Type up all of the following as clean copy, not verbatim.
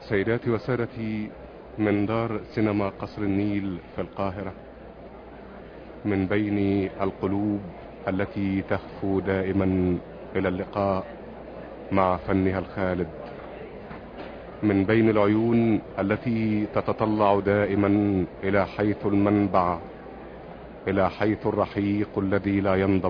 سيداتي وسادتي، من دار سينما قصر النيل في القاهرة، من بين القلوب التي تهفو دائما إلى اللقاء مع فنها الخالد، من بين العيون التي تتطلع دائما إلى حيث المنبع، إلى حيث الرحيق الذي لا ينضب،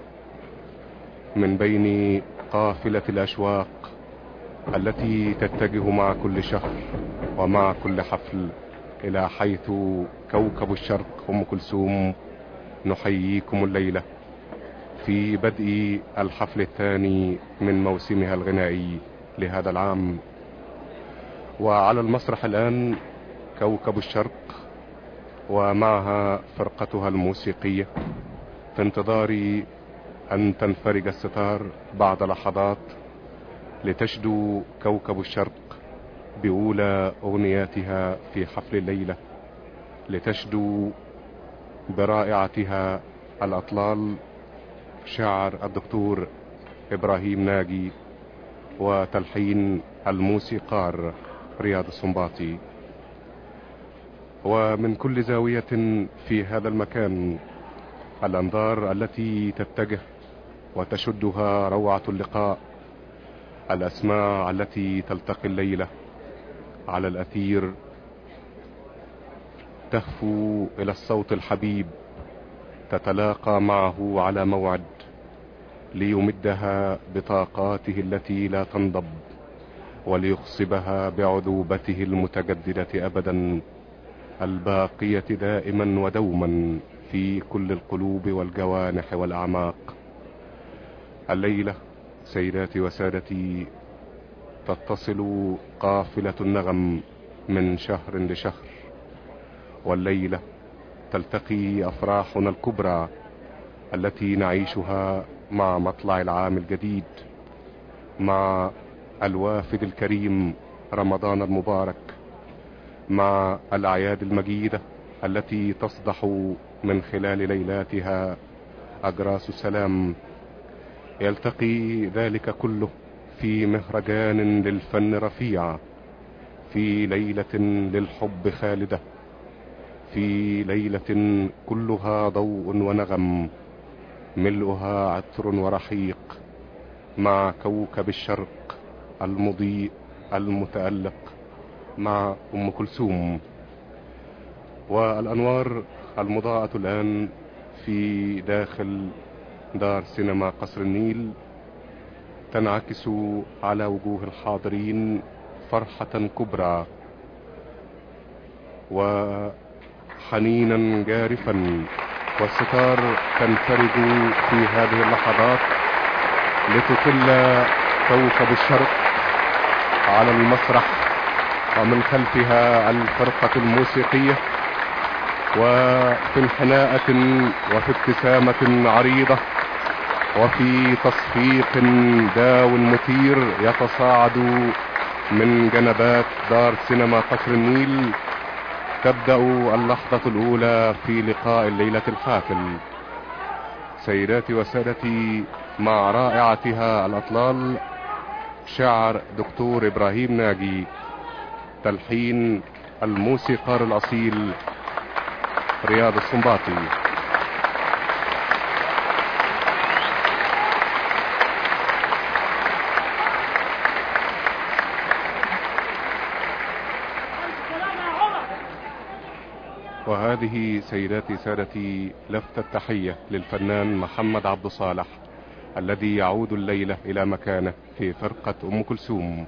من بين قافلة الأشواق التي تتجه مع كل شهر ومع كل حفل إلى حيث كوكب الشرق أم كلثوم، نحييكم الليلة في بدء الحفل الثاني من موسمها الغنائي لهذا العام. وعلى المسرح الآن كوكب الشرق ومعها فرقتها الموسيقية، في انتظار أن تنفرج الستار بعد لحظات لتشدو كوكب الشرق بأولى أغنياتها في حفل الليلة، لتشدو برائعتها الأطلال شعر الدكتور إبراهيم ناجي وتلحين الموسيقار رياض السنباطي. ومن كل زاوية في هذا المكان الأنظار التي تتجه وتشدها روعة اللقاء، الأسماع التي تلتقي الليلة على الأثير تهفو إلى الصوت الحبيب، تتلاقى معه على موعد ليمدها بطاقاته التي لا تنضب، وليخصبها بعذوبته المتجددة أبدا، الباقية دائما ودوما في كل القلوب والجوانح والأعماق. الليلة سيداتي وسادتي تتصل قافلة النغم من شهر لشهر، والليلة تلتقي أفراحنا الكبرى التي نعيشها مع مطلع العام الجديد، مع الوافد الكريم رمضان المبارك، مع الأعياد المجيدة التي تصدح من خلال ليلاتها أجراس السلام. يلتقي ذلك كله في مهرجان للفن رفيع، في ليلة للحب خالدة، في ليلة كلها ضوء ونغم، ملؤها عطر ورحيق، مع كوكب الشرق المضيء المتألق، مع أم كلثوم. والأنوار المضاءة الآن في داخل دار سينما قصر النيل تنعكس على وجوه الحاضرين فرحة كبرى وحنينا جارفا، والستار تنفرج في هذه اللحظات لتطل كوكب الشرق على المسرح، ومن خلفها الفرقة الموسيقية، وفي انحناءة وفي ابتسامة عريضة وفي تصفيق داو مثير يتصاعد من جنبات دار سينما قصر النيل، تبدأ اللحظة الأولى في لقاء الليلة الحافل. سيداتي وسادتي، مع رائعتها الأطلال شعر دكتور إبراهيم ناجي، تلحين الموسيقار الأصيل رياض السنباطي. وهذه سيداتي سادتي لفتة تحية للفنان محمد عبد صالح الذي يعود الليلة إلى مكانه في فرقة أم كلثوم.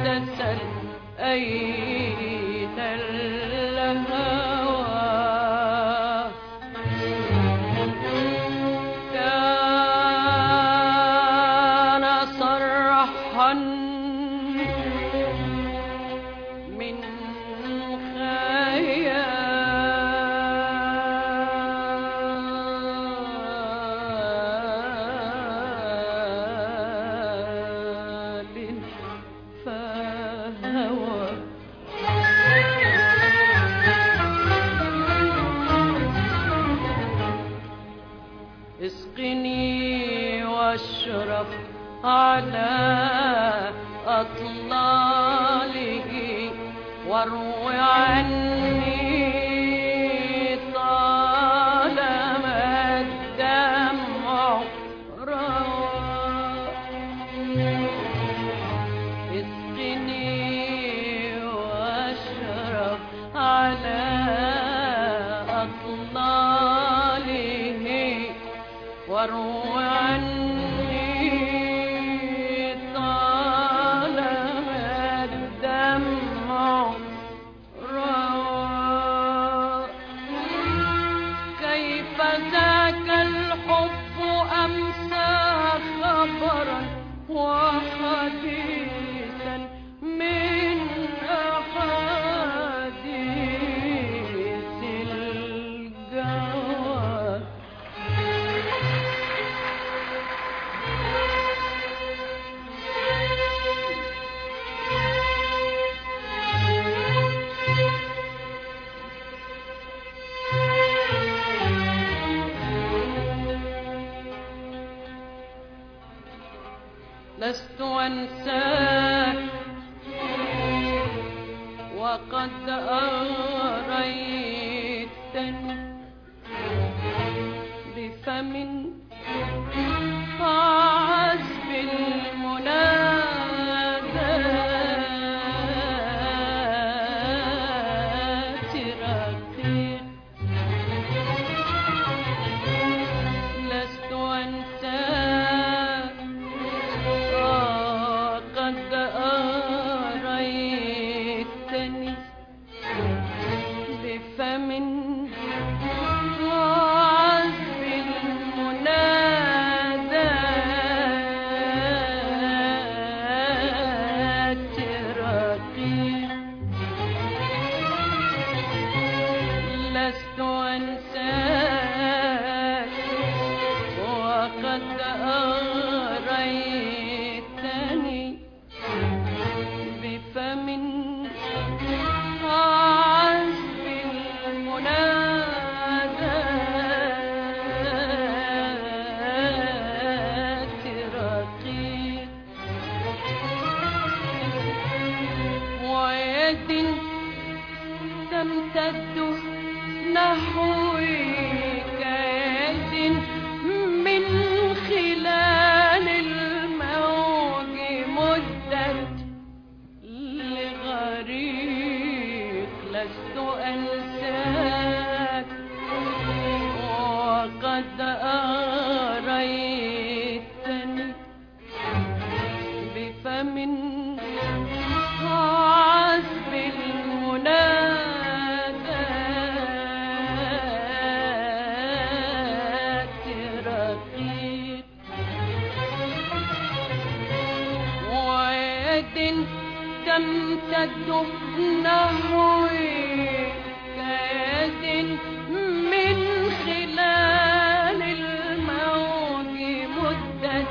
تسل أين الهوى كان صرحا من خيال فهوى اسقني واشرب على أطلاله واروي عني طالما الدمع روى اسقني واشرب على أطلاله واروي عني طالما الدمع روى كيف ذاك الحب أمسى خبرا وحديثا من أحاديث الجوى لست أنساك وقد أغريتني بفم عذب المنادات رقيق لست أنساك قد أريتني بفم عذب المنادات رقيق لست أنساك وقد أريتني بفم عذب المنادات رقيق ويد تمتد نحوي كيد من خلال الموج مدت لغريق لست أنساك وقد أريتني بفم عذب المنادات رقيق ويد تمتد نحوي كيد من خلال الموج مدت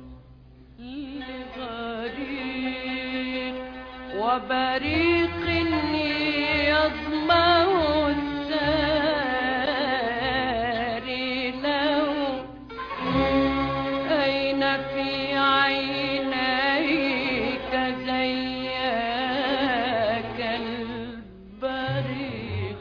لغريق وبريق يظمأ الساري له أين في عينيك زيك البريق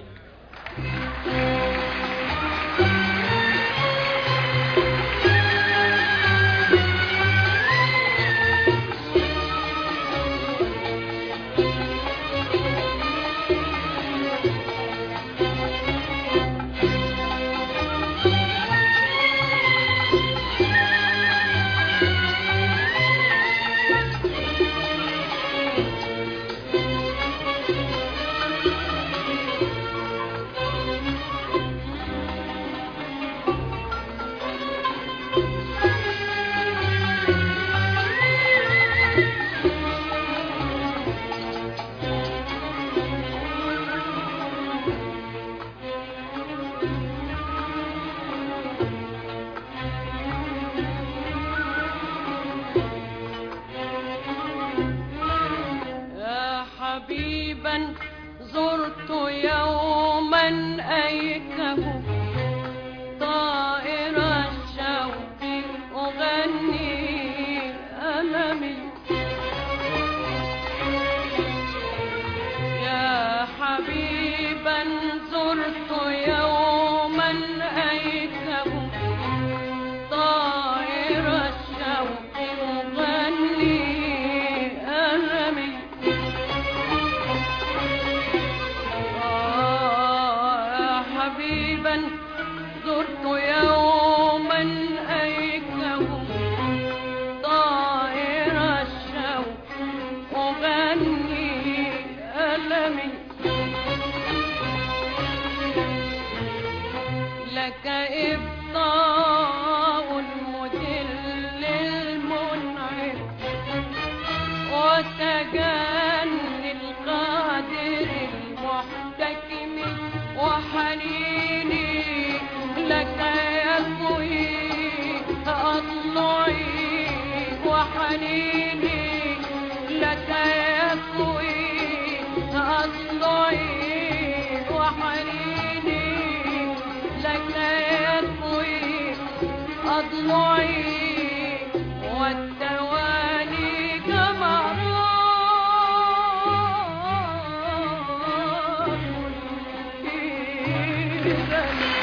حبيبا زرت يوما أيكه طائر الشوق أغني ألمي. يا حبيبا زرت يوما أيكه طائر الشوق أغني ألمي. يا حبيبا زرت يوما أيكه طائر الشوق أغني ألمي. لك إبطاء المذل المنعم وتجني القادر المحتكم وحنيني لك يكوي أضلعي وحنيني لك يكوي أضلعي وحنيني لك يكوي أضلعي والتوالي جمرات في ذنبي.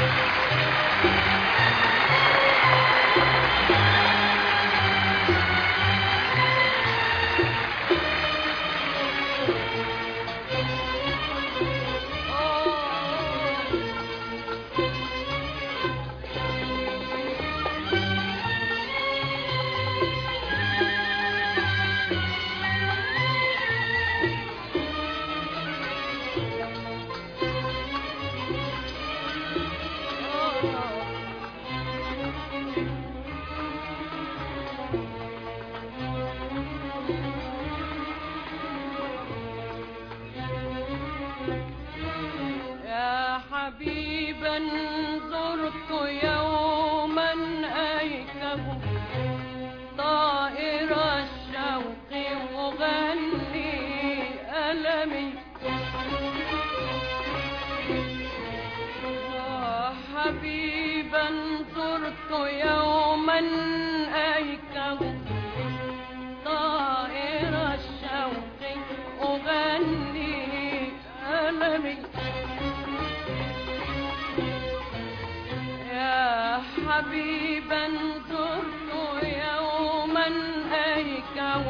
يا حبيبا زرت يوما أيكه طائر الشوق أغني ألمي. يا حبيبا زرت يوما أيكه طائر الشوق أغني ألمي. يا حبيبا زرت يوما أيكه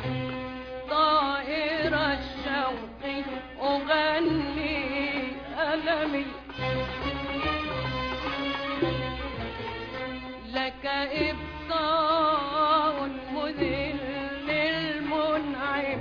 طائر الشوق أغني ألمي. لك إبطاء المذل المنعم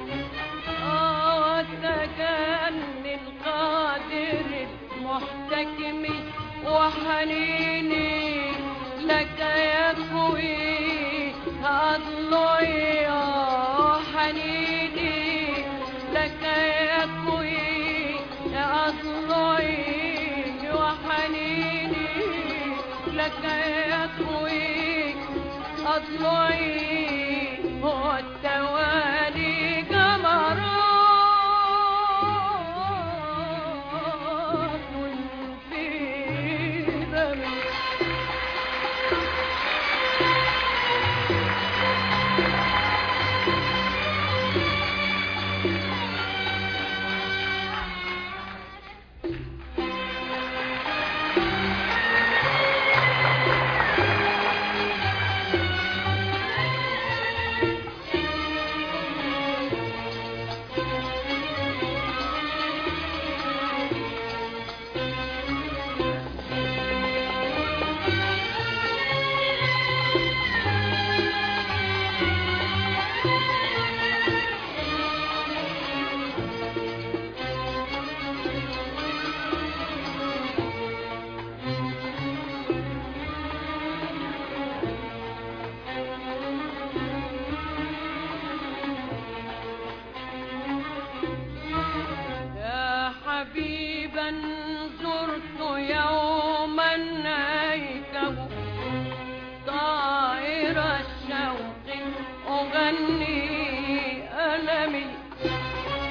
وتجني القادر المحتكم وحنيني لك يكوي أضلعي وحنيني لك يكوي أضلعي وحنيني لك يكوي أضلعي والتوالي جمرات في ذنبي. أغني ألمي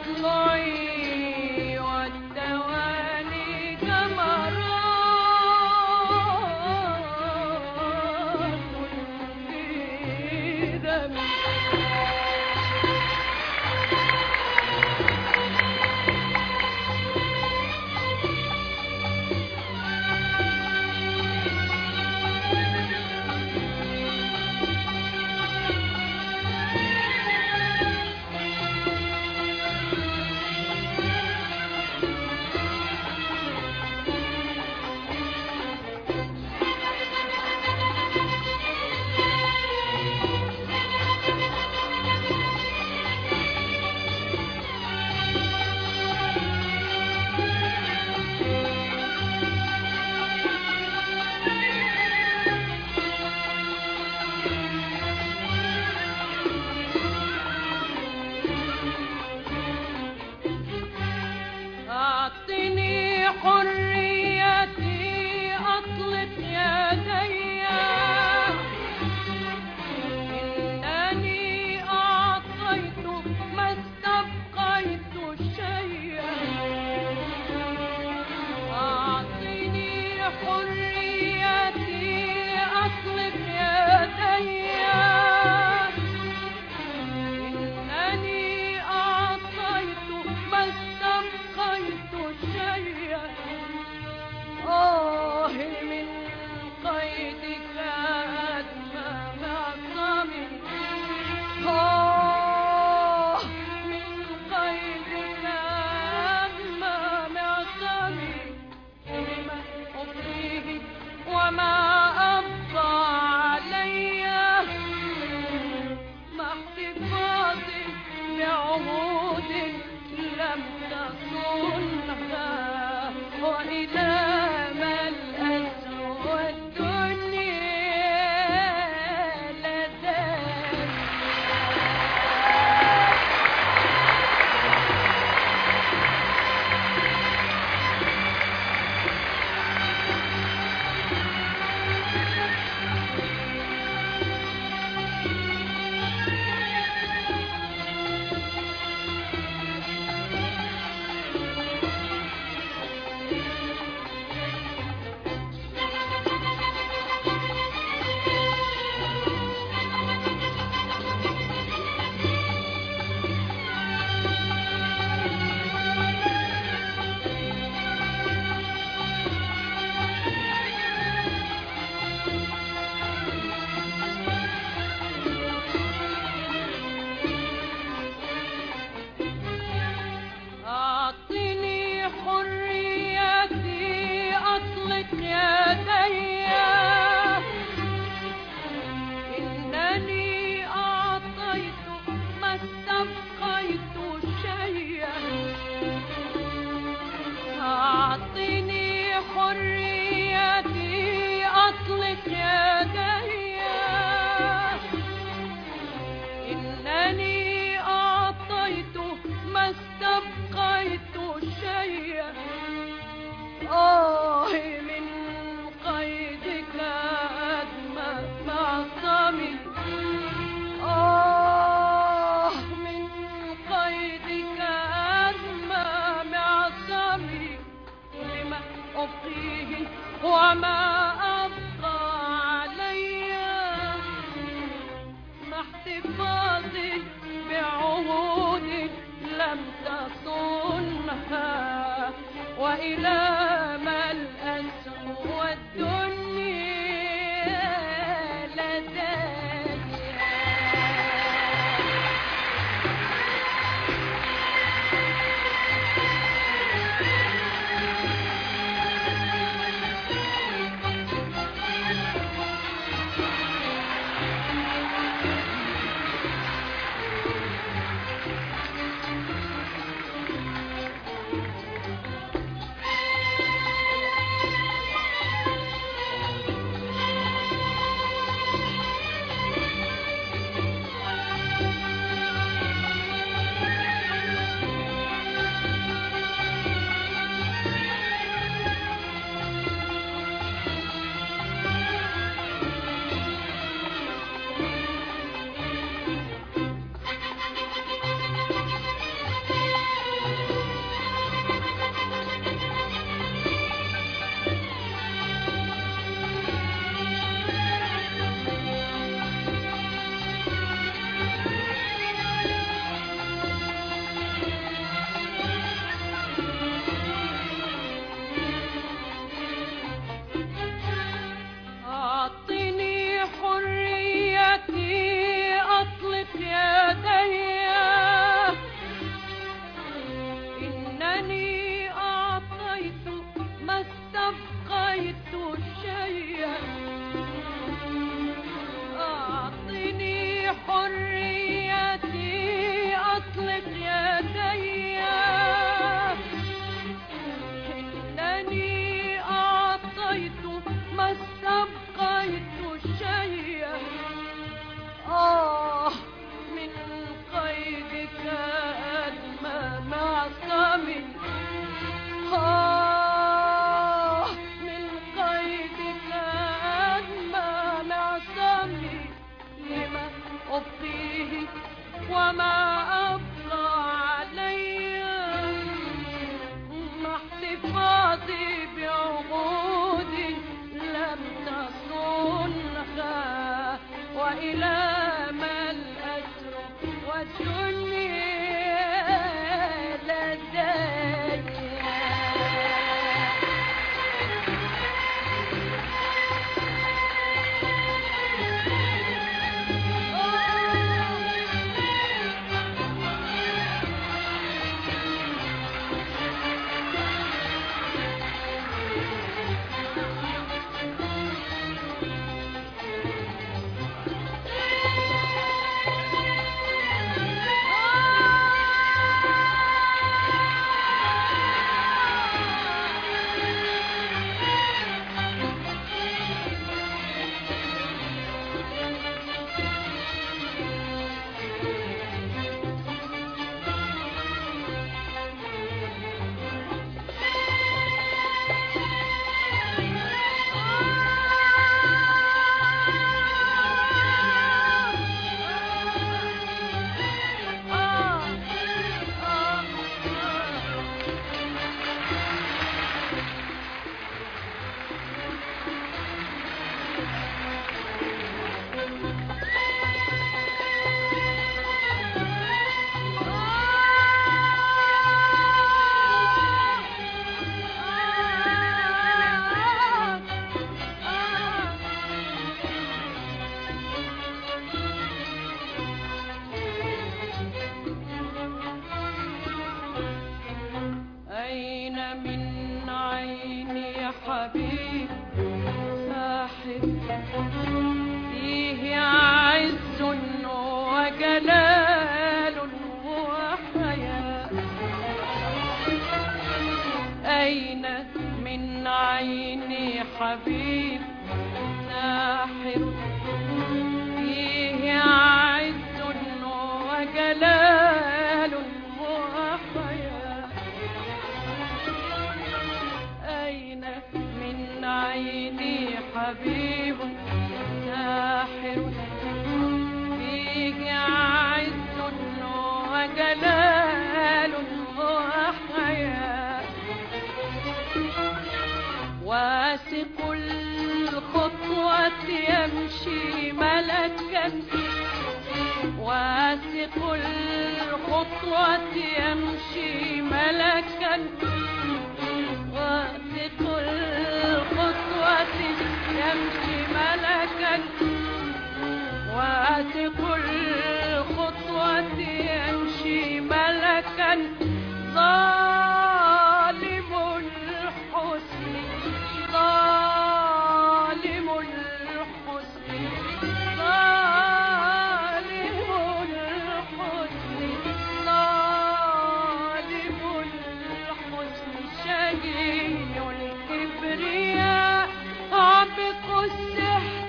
أضلعي والتوالي جمرات في دمي. أعطني حريتي أطلق يدي، إنني أعطيت ما استبقيت شيئا. أعطني حريتي أطلق يدي، إنني أعطيت ما استبقيت شيئا. من قيدك أدمى معصمي، من قيدك أدمى معصمي. لما أفريه وما أبقى علي، مع احتفاظي بعهود لم تصنها، وإلى ما الأسر والدنيا لدي. أعطني حريتي أطلق يدي، إنني أعطيت ما استبقيت شيئا. أعطني حريتي أطلق يدي، إنني أعطيت ما استبقيت شيئا. من قيدك أدمى معصمي، من قيدك أدمى معصمي. لما أبقيه وما أبقى علي، مع احتفاظي بعهود لم تصنها، وإلى ما الأسر والدنيا لدي. فيه عز وجلال وحياة. أين من عيني حبيب ساحر، فيه عز وجلال وحياة. أين من عيني حبيب ساحر، فيه عز وجلال وحياة. واثق الخطوة يمشي ملكا، واثق الخطوة يمشي ملكا، واثق الخطوة يمشي ملكا، واثق الخطوة يمشي ملكا. ظالم الحسن، ظالم الحسن، ظالم الحسن، ظالم الحسن. شقي الكبرياء عبق السحر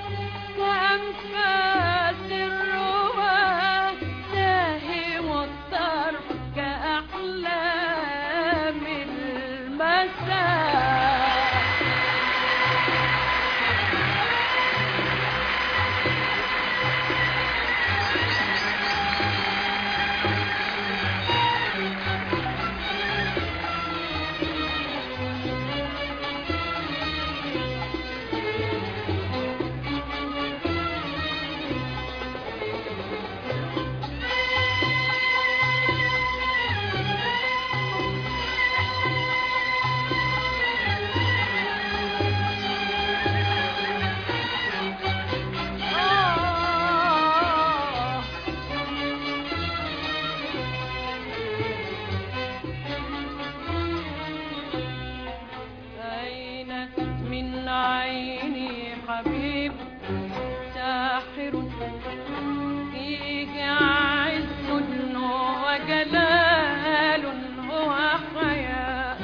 كأنفاس الرواه، ساهي والطرف كأحلام المساء. حبيب ساحر، فيه عز وجلال وحياة.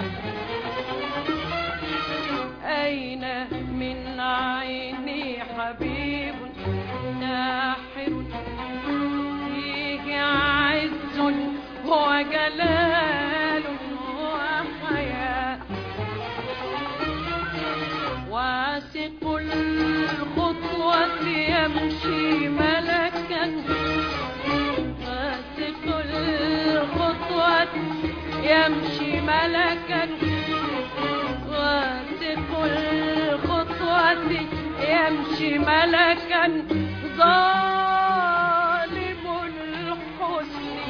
أين من عيني حبيب ساحر، فيه عز وجلال وحياة. واثق الخطوة يمشي ملكا، واثق الخطوة يمشي ملكا، واثق الخطوة يمشي ملكا. ظالم الحسن،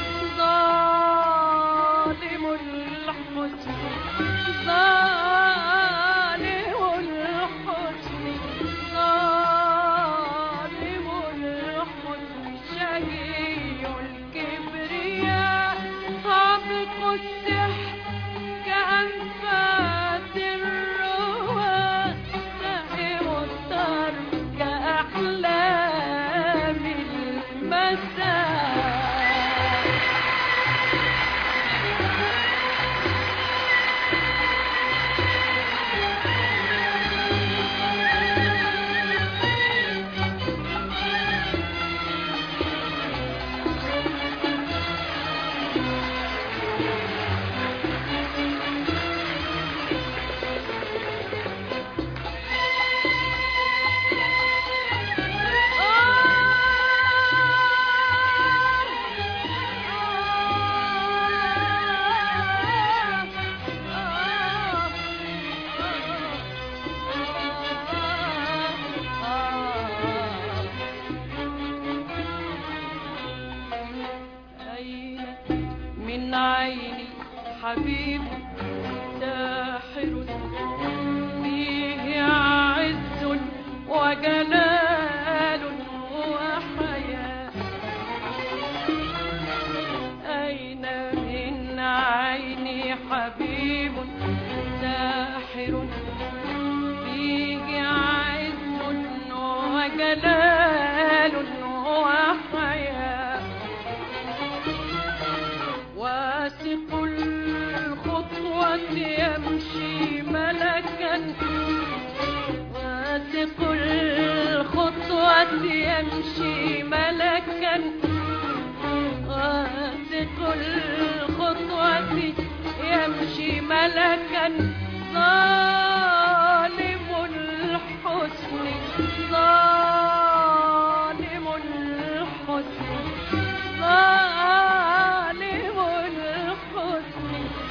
ظالم الحسن، ظالم الحسن، ظالم الحسن. شقي الكبرياء عبق السحر كأنفاس الرواه، ساهي والطرف كأحلام المساء. من عيني حبيب ساحر، فيه عز وجلال وحياة. أين من عيني حبيب ساحر، فيه عز جلال وحياة واثق الخطوة يمشي ملكا واثق الخطوة يمشي ملكا واثق الخطوة يمشي ملكا ظالم الحسن ظالم الحسن ظالم الحسن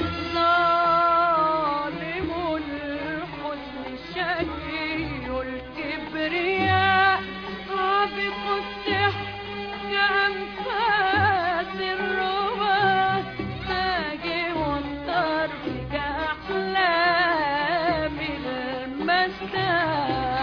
ظالم الحسن شقي الكبرياء عابق السحر كأنفاس الربا ساجم الطرف كأحلام المساء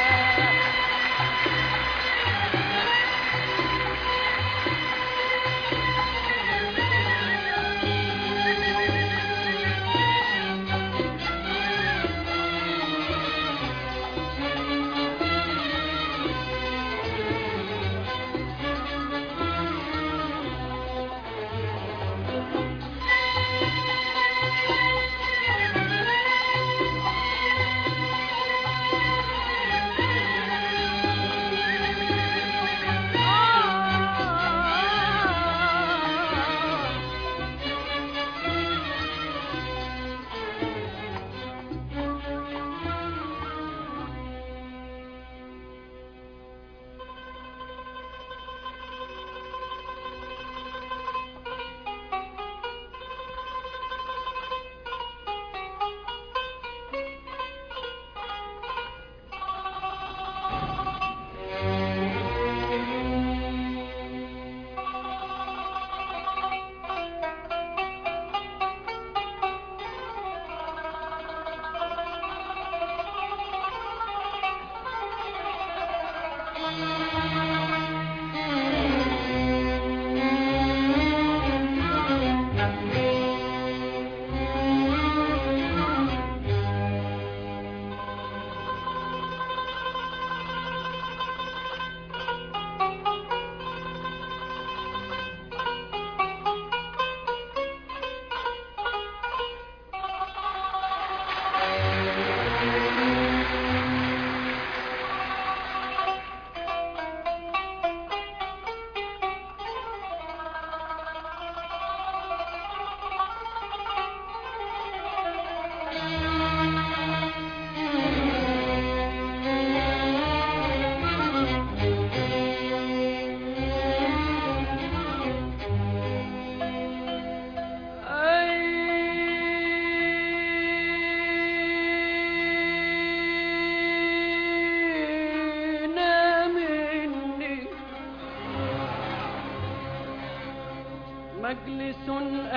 مجلس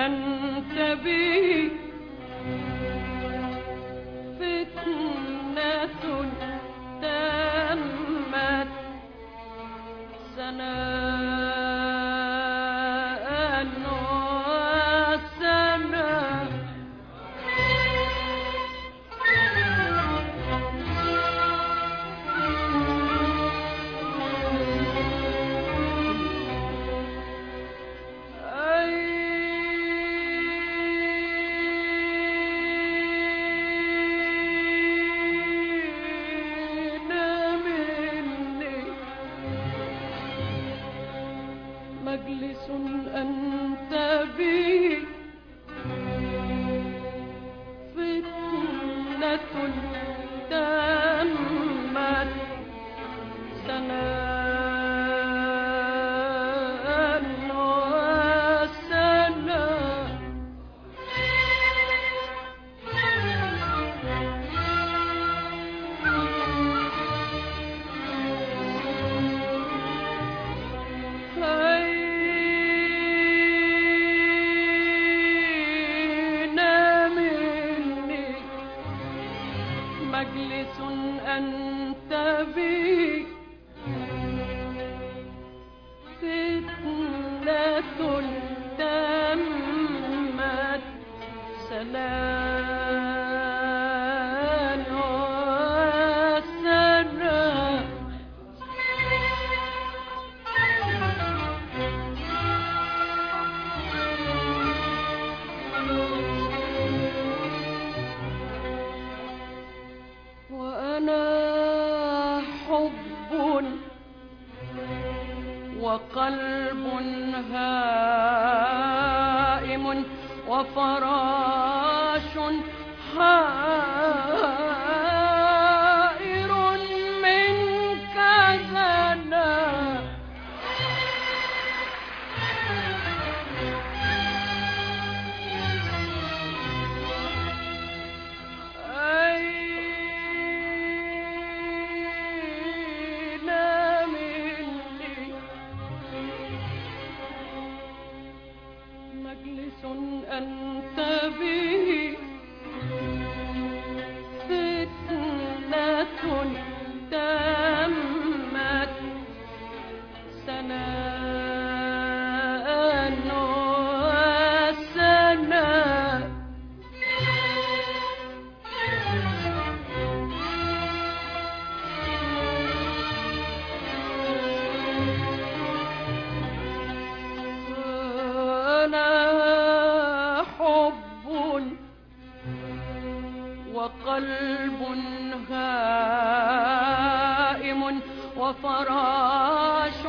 أنت به فتنة تمت سناء وسناء مجلس أنت به فتنة تمت سناء وسناء وقلب هائم وفراش حائر منك زنا. مجلس أنت به فتنة تمت سناء وسناء. وقلب هائم وفراش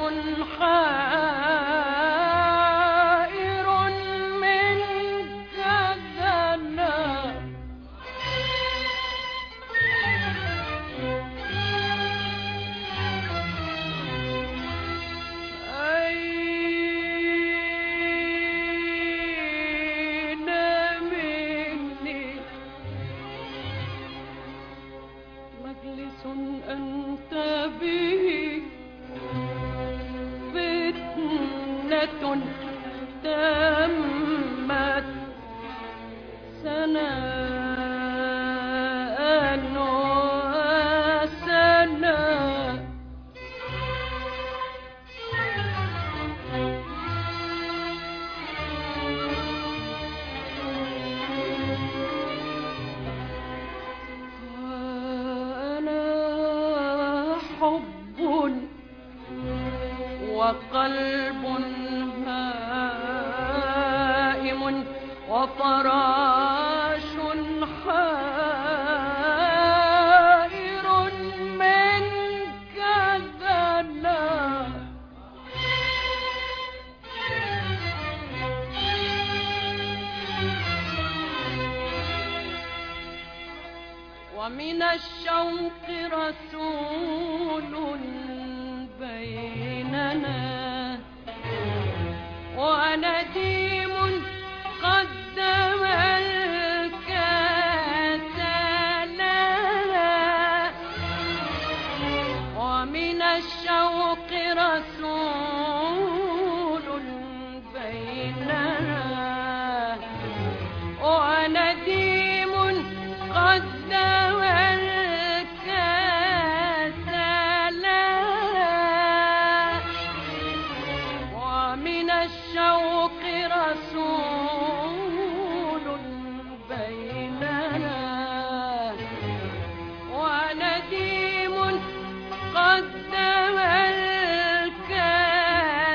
حائر منك زنا. مجلس أنت به فتنة تمت سناء وسناء. وقلب هائم وفراش حائر منك زنا. ومن الشوق رسول بيننا ونديم قدم الكاس لنا. ومن الشوق رسول بيننا ونديم قدم الكاس لنا. ومن الشوق رسول بيننا ونديم قدم الكاس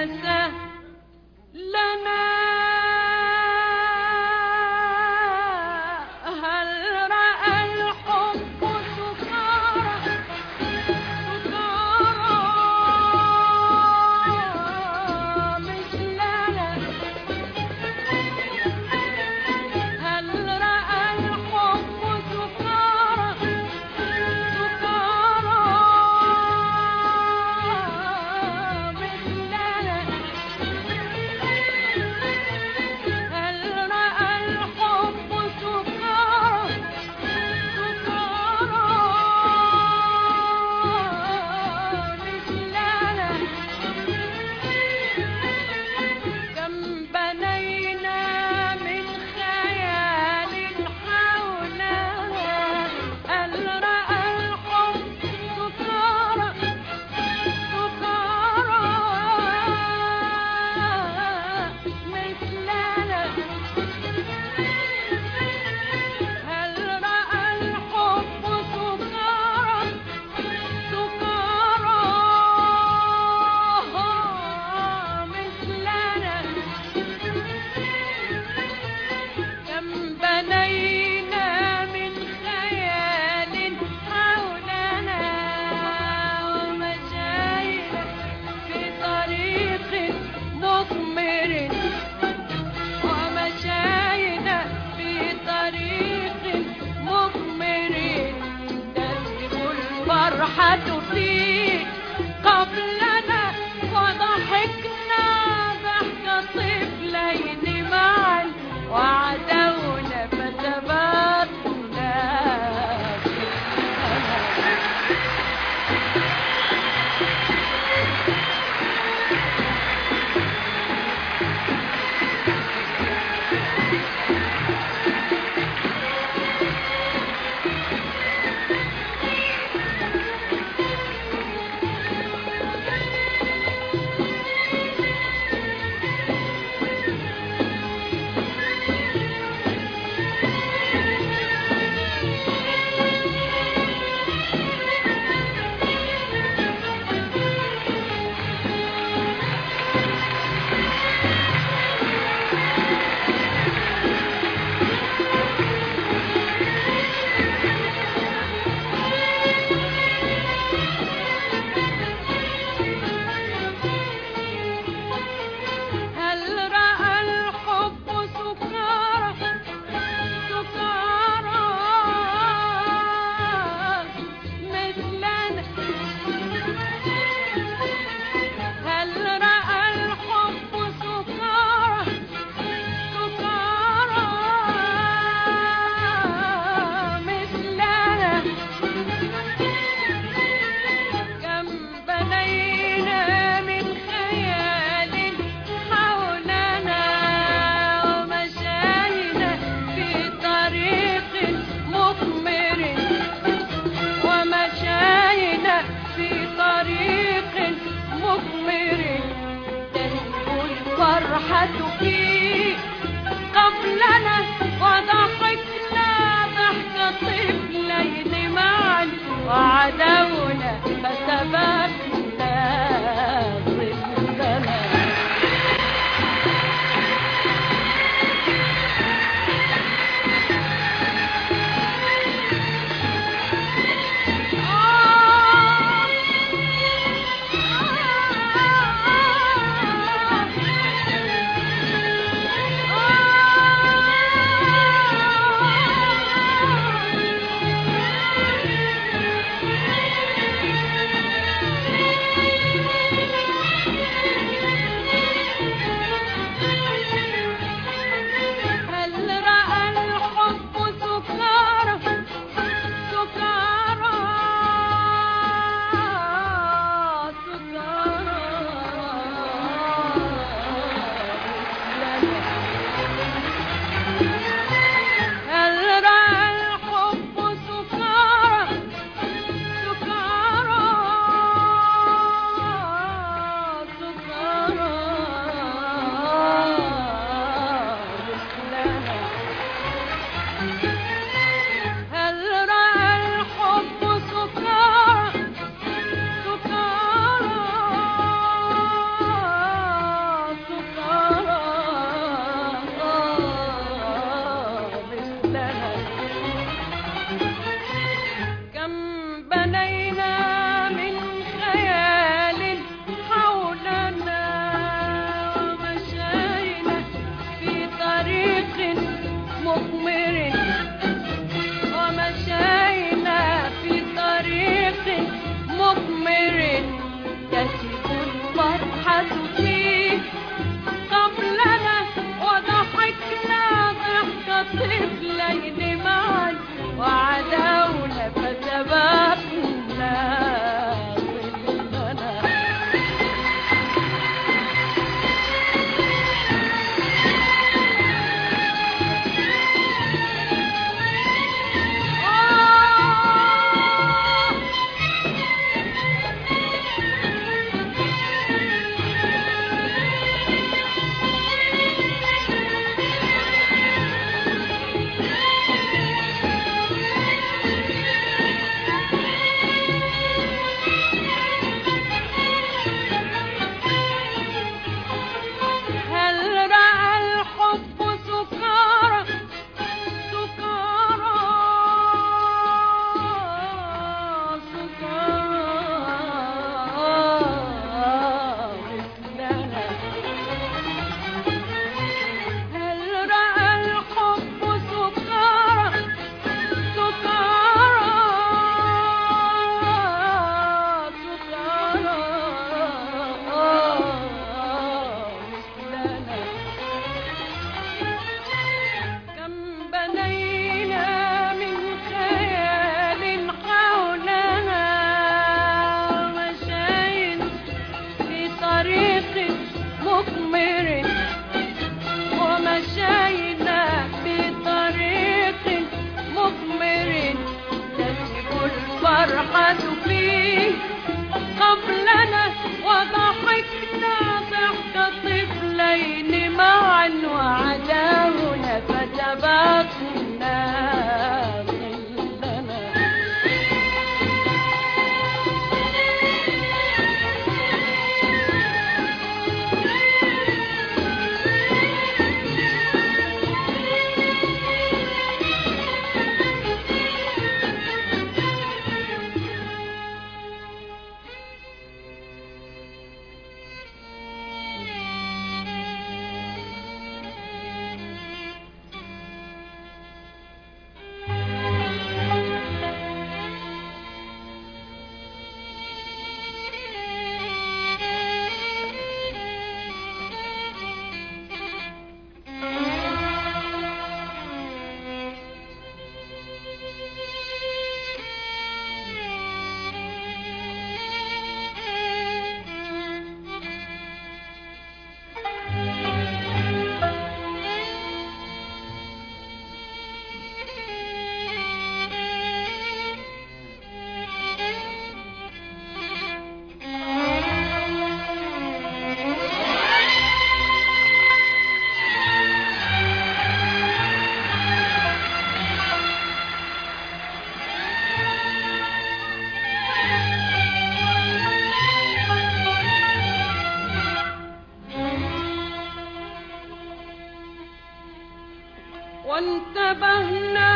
الفرحة فيه قبلنا وضحكنا ضحك طفلين معا وعدونا فسبقنا ظلنا. طفلين معا وعدونا فسبقنا ظلنا. الفرحة فيه قبلنا وضحكنا ضحك طفلين معا وعداونا فتبقنا ظلنا. وانتبهنا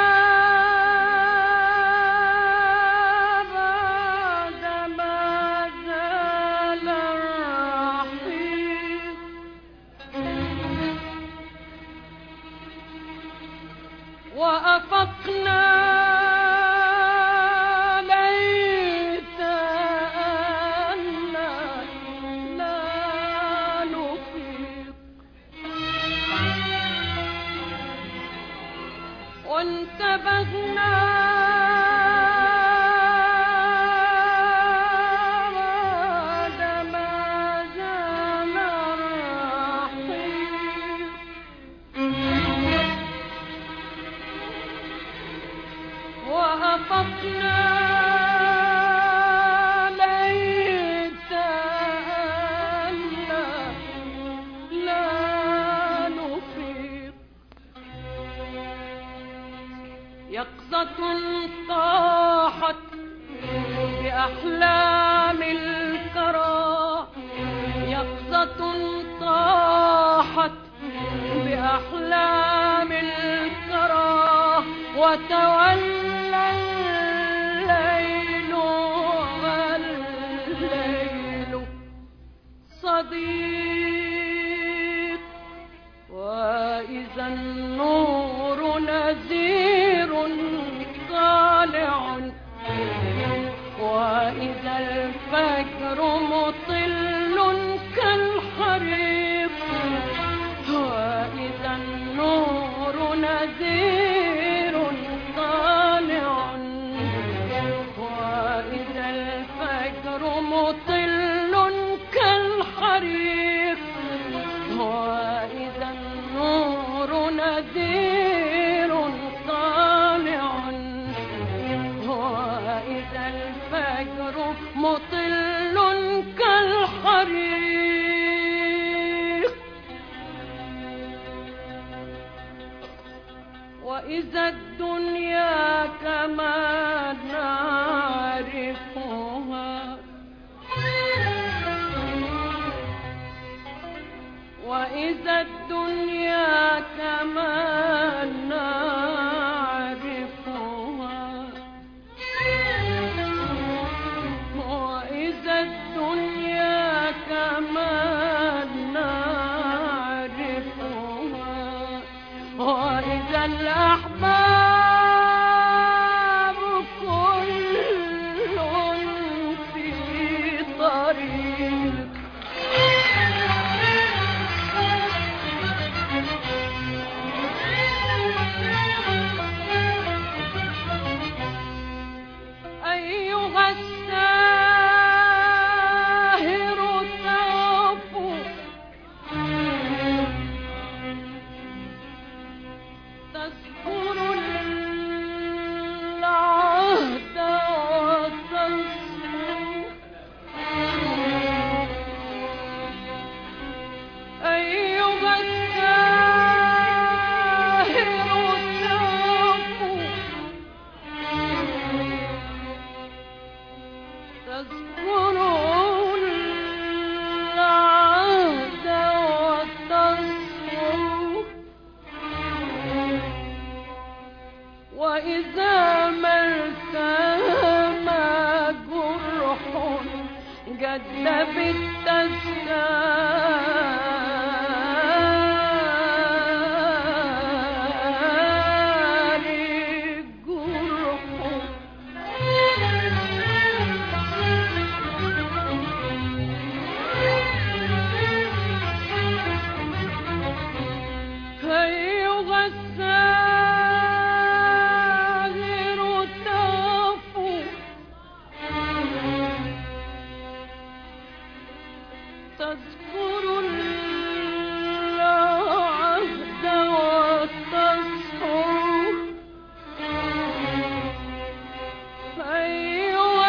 بعد ما زال الرحيق وأفقنا ليت أننا لا نفيق وانتبهنا بعد ما زال الرحيق وأفقنا ليت أننا لا نفيق يقظة طاحت بأحلام الكرى يقظة طاحت بأحلام الكرى وتولى الليل والليل صديق وإذا النور نذير طالع وإذا الفجر مطل كالحريق وإذا النور نذير طالع وإذا الفجر مطل كالحريق وإذا النور نذير طالع وإذا الفجر مطل كالحريق وإذا الدنيا كما نعرفها وإذا الدنيا كما نعرفها وإذا الدنيا كما نعرفها وإذا الأحباب كل في طريق أيها الساهر تعفو تذكر العهد وتصفو أيها الساهر تعفو تذكر العهد وتصفو وإذا ما التام جرح جد بالتذكار جرح أيها الساهر تعفو تذكر العهد وتصفو أيها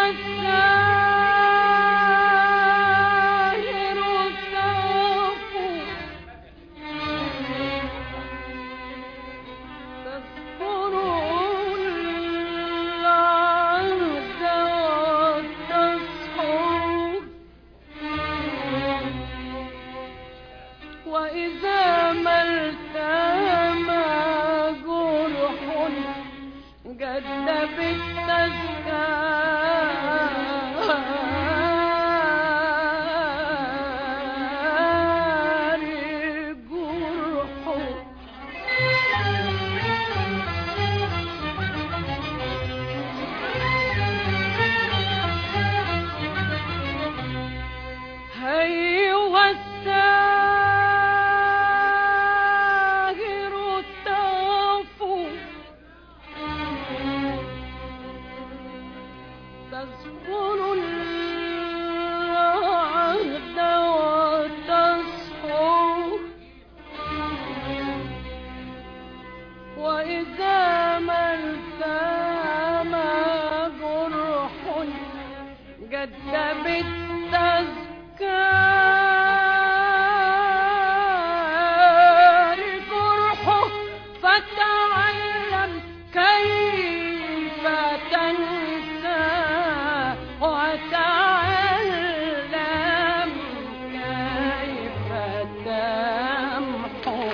الساهر تعفو تذكر العهد وتصفو جدبت تذكار جرحه هيوساهر الطافو تذكر العهد وتصحو وإذا ما التام جرح جدبت تذكار جرحه فتعلم كيف تنسى وتعلم كيف تمحو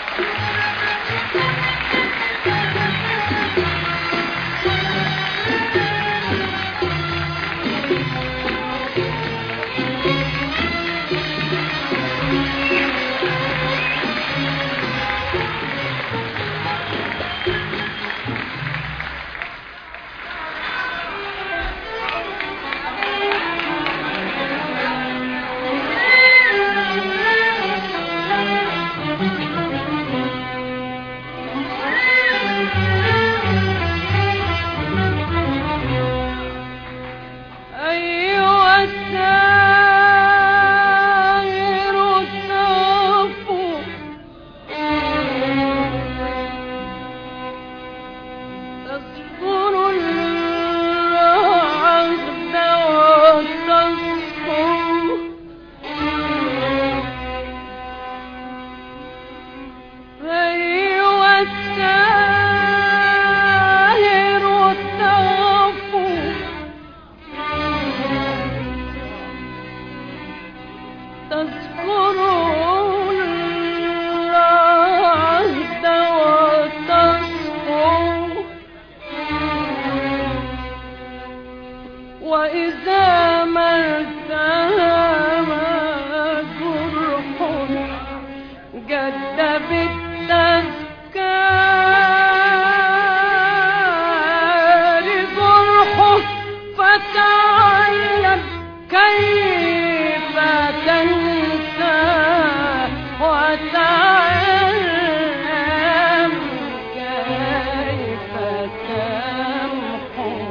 وإذا ما التام جرح جدبت تذكار جرحه فتعلم كيف تنسى وتعلم كيف تمحو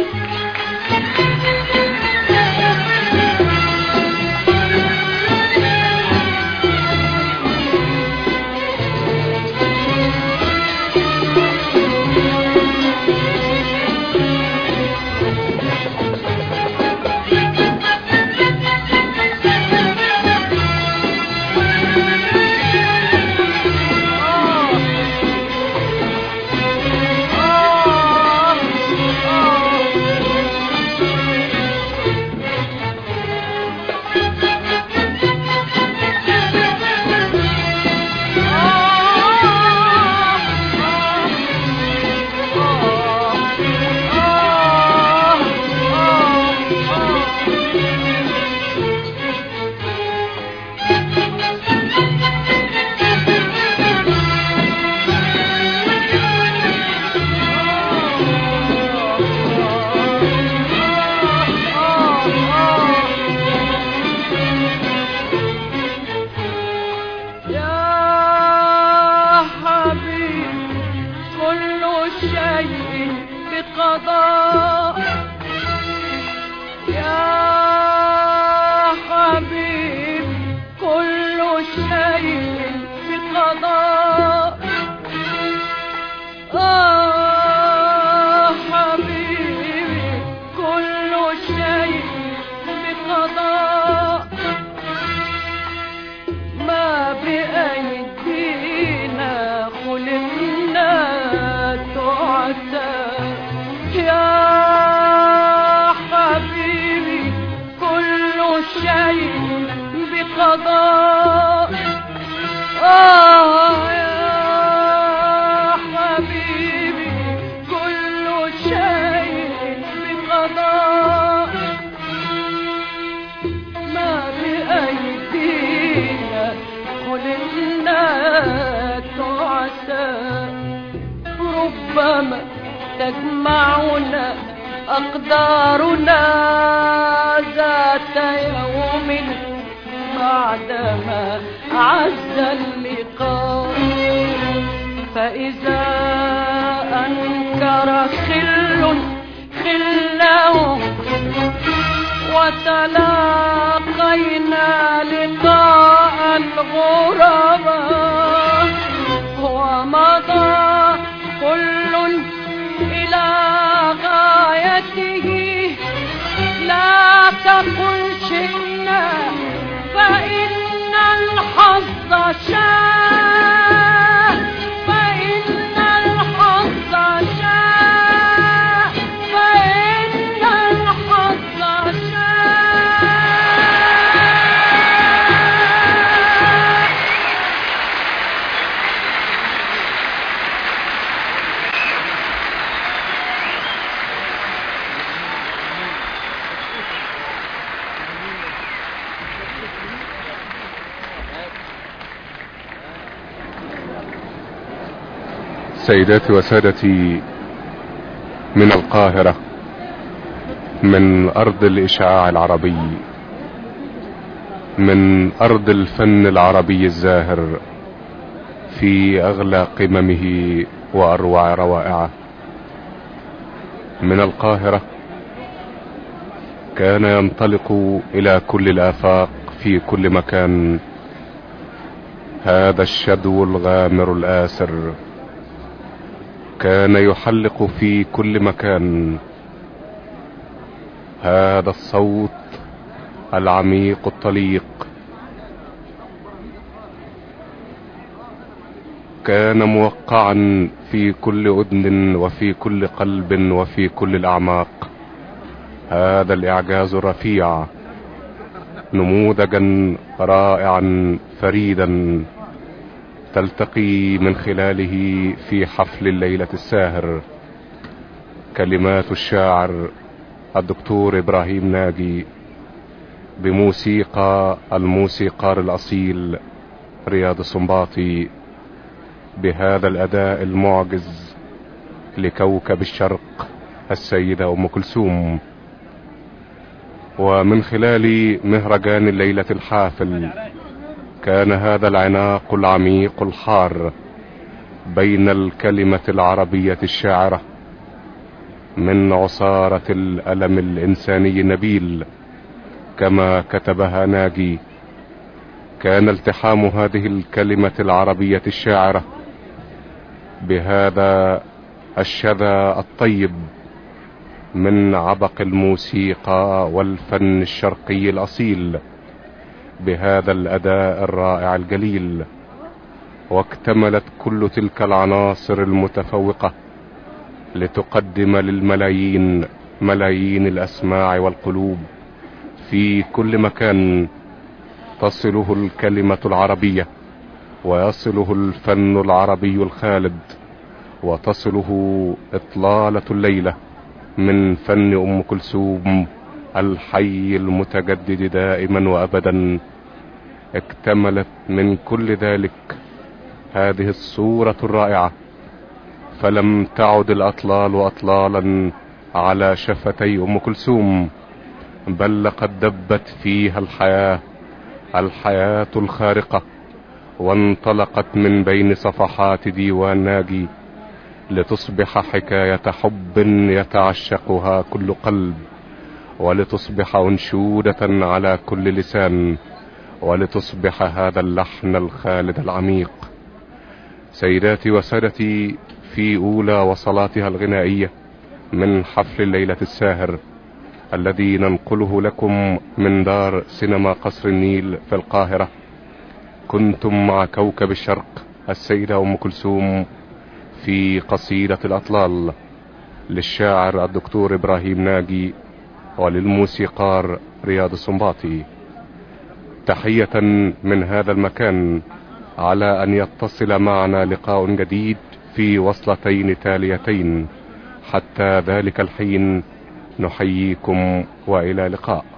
بقضاء يا حبيب كل شيء بقضاء حبيبي كل شيء بقضاء ما بأيدينا خلقنا تعتى يا حبيبي كل شيء بقضاء يا حبيبي كل تجمعنا أقدارنا ذات يوم بعدما عز اللقاء. فإذا أنكر خل خله وتلاقينا لقاء الغرباء ومضى كل إلى غايته، لا تقل شئنا فإن الحظ شاء، فإن الحظ شاء، فإن الحظ سيداتي وسادتي، من القاهرة، من أرض الإشعاع العربي، من أرض الفن العربي الزاهر في أغلى قممه وأروع روائعه، من القاهرة كان ينطلق إلى كل الآفاق في كل مكان هذا الشدو الغامر الآسر، كان يحلق في كل مكان هذا الصوت العميق الطليق، كان موقعا في كل أذن وفي كل قلب وفي كل الأعماق هذا الإعجاز الرفيع، نموذجا رائعا فريدا تلتقي من خلاله في حفل الليلة الساهر كلمات الشاعر الدكتور إبراهيم ناجي بموسيقى الموسيقار الأصيل رياض السنباطي، بهذا الأداء المعجز لكوكب الشرق السيدة أم كلثوم. ومن خلال مهرجان الليلة الحافل كان هذا العناق العميق الحار بين الكلمة العربية الشاعرة من عصارة الألم الإنساني النبيل كما كتبها ناجي، كان التحام هذه الكلمة العربية الشاعرة بهذا الشذا الطيب من عبق الموسيقى والفن الشرقي الأصيل بهذا الأداء الرائع الجليل، واكتملت كل تلك العناصر المتفوقة لتقدم للملايين ملايين الأسماع والقلوب في كل مكان تصله الكلمة العربية ويصله الفن العربي الخالد وتصله إطلالة الليلة من فن أم كلثوم الحي المتجدد دائما وأبدا. اكتملت من كل ذلك هذه الصورة الرائعة، فلم تعد الأطلال أطلالا على شفتي أم كلثوم، بل لقد دبت فيها الحياة الخارقة، وانطلقت من بين صفحات ديوان ناجي لتصبح حكاية حب يتعشقها كل قلب، ولتصبح أنشودة على كل لسان، ولتصبح هذا اللحن الخالد العميق. سيداتي وسادتي، في أولى وصلاتها الغنائية من حفل الليلة الساهر الذي ننقله لكم من دار سينما قصر النيل في القاهرة، كنتم مع كوكب الشرق السيدة أم كلثوم في قصيدة الأطلال للشاعر الدكتور إبراهيم ناجي وللموسيقار رياض السنباطي. تحية من هذا المكان، على أن يتصل معنا لقاء جديد في وصلتين تاليتين. حتى ذلك الحين نحييكم وإلى لقاء.